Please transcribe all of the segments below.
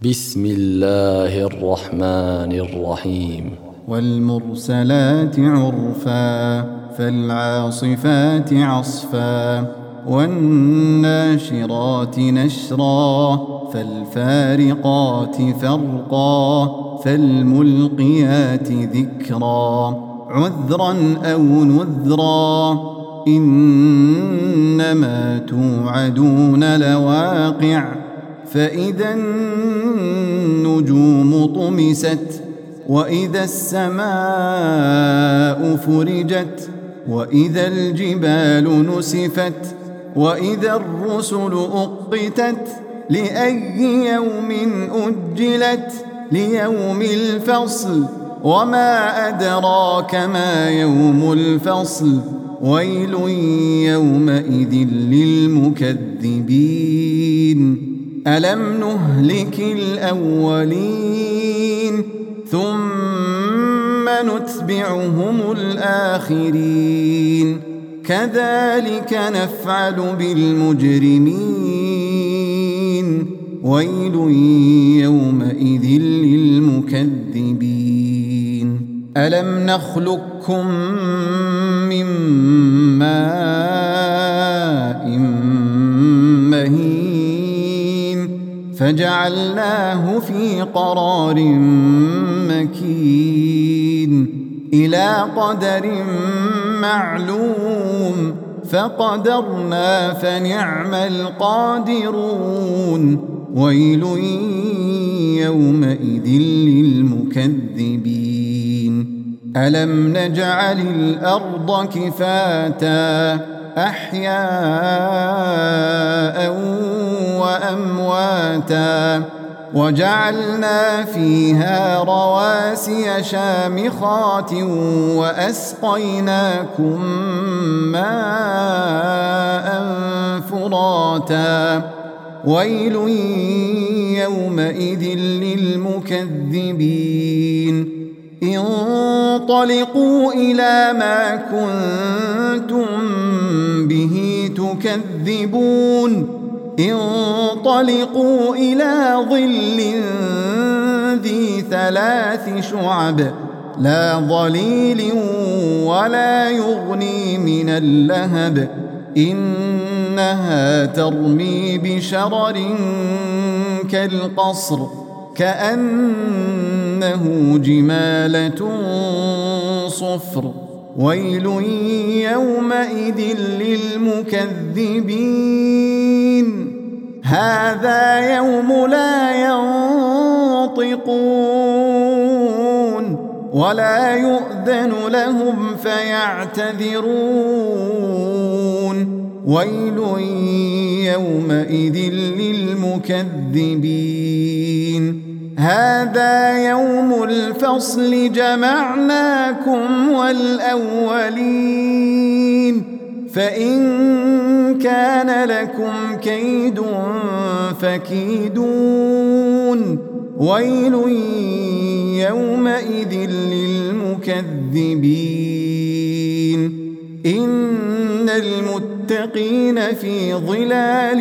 بسم الله الرحمن الرحيم. والمرسلات عرفا فالعاصفات عصفا والناشرات نشرا فالفارقات فرقا فالملقيات ذكرا عذرا أو نذرا إنما توعدون لواقع فإذا النجوم طمست وإذا السماء فرجت وإذا الجبال نسفت وإذا الرسل أقتت لأي يوم أجلت ليوم الفصل وما أدراك ما يوم الفصل ويل يومئذ للمكذبين ألم نهلك الأولين ثم نتبعهم الآخرين كذلك نفعل بالمجرمين ويل يومئذ للمكذبين ألم نخلقكم من ماء مهين فجعلناه في قرار مكين إلى قدر معلوم فقدرنا فنعم القادرون ويل يومئذ للمكذبين ألم نجعل الأرض كفاتا أحياء وأمواتا وجعلنا فيها رواسي شامخات وأسقيناكم ماء فراتا ويل يومئذ للمكذبين انطلقوا إلى ما كنتم به تكذبون انطلقوا إلى ظل ذي 3 شعب لا ظليل ولا يغني من اللهب إنها ترمي بشرر كالقصر كأنه جمالة صفر ويل يومئذ للمكذبين هذا يوم لا ينطقون ولا يؤذن لهم فيعتذرون ويل يومئذ للمكذبين هذا يوم الفصل جمعناكم والأولين فإن كان لكم كيد فكيدون ويل يومئذ للمكذبين إن المتقين في ظلال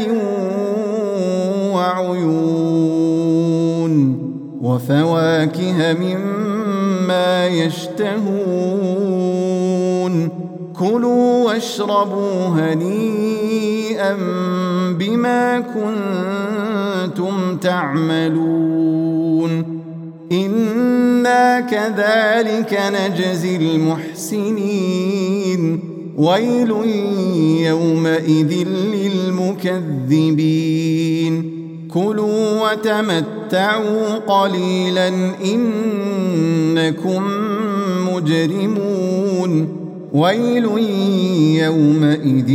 وعيون وفواكه مما يشتهون كلوا واشربوا هنيئا بما كنتم تعملون إنا كذلك نجزي المحسنين ويل يومئذ للمكذبين كلوا وتمتعوا قليلا إنكم مجرمون ويل يومئذ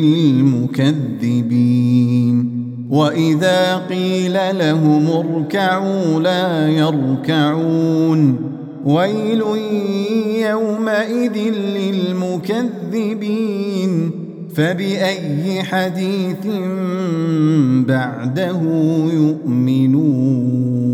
للمكذبين وإذا قيل لهم اركعوا لا يركعون ويل يومئذ للمكذبين فبأي حديث بعده يؤمنون.